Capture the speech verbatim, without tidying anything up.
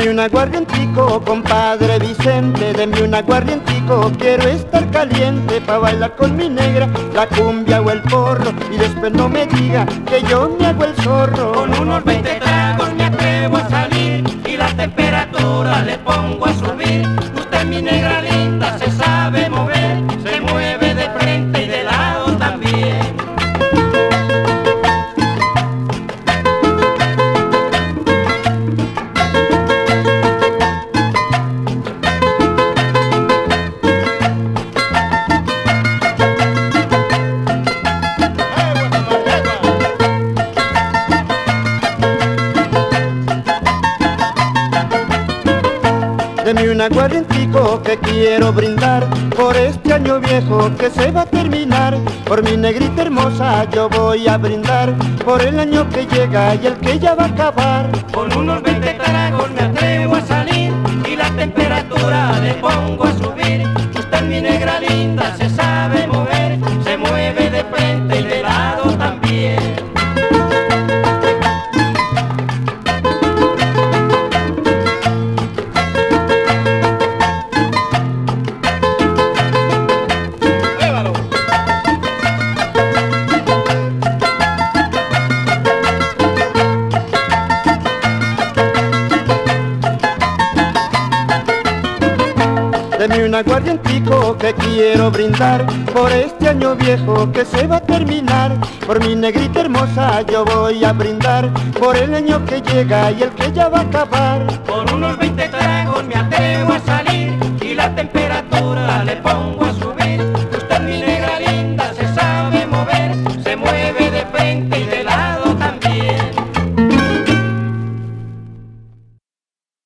Deme un aguardientico, compadre Vicente, deme un aguardientico, quiero estar caliente pa' bailar con mi negra, la cumbia o el porro, y después no me diga que yo me hago el zorro. Con unos veinte tragos me atrevo a salir y la temperatura le pongo a subir. Usted, mi negra linda, se sabe mover, se mueve de frente y de lado también. Deme un aguardientico que quiero brindar por este año viejo que se va a terminar. Por mi negrita hermosa yo voy a brindar por el año que llega y el que ya va a acabar. Con unos veinte tragos me atrevo a salir y la temperatura le pongo a subir. Usted, mi negra linda, se sabe mover, se mueve de frente y de lado también. Deme un aguardientico que quiero brindar por este año viejo que se va a terminar. Por mi negrita hermosa yo voy a brindar por el año que llega y el que ya va a acabar. Por unos veinte tragos me atrevo a salir y la temperatura le pongo a subir. Usted, mi negra linda, se sabe mover, se mueve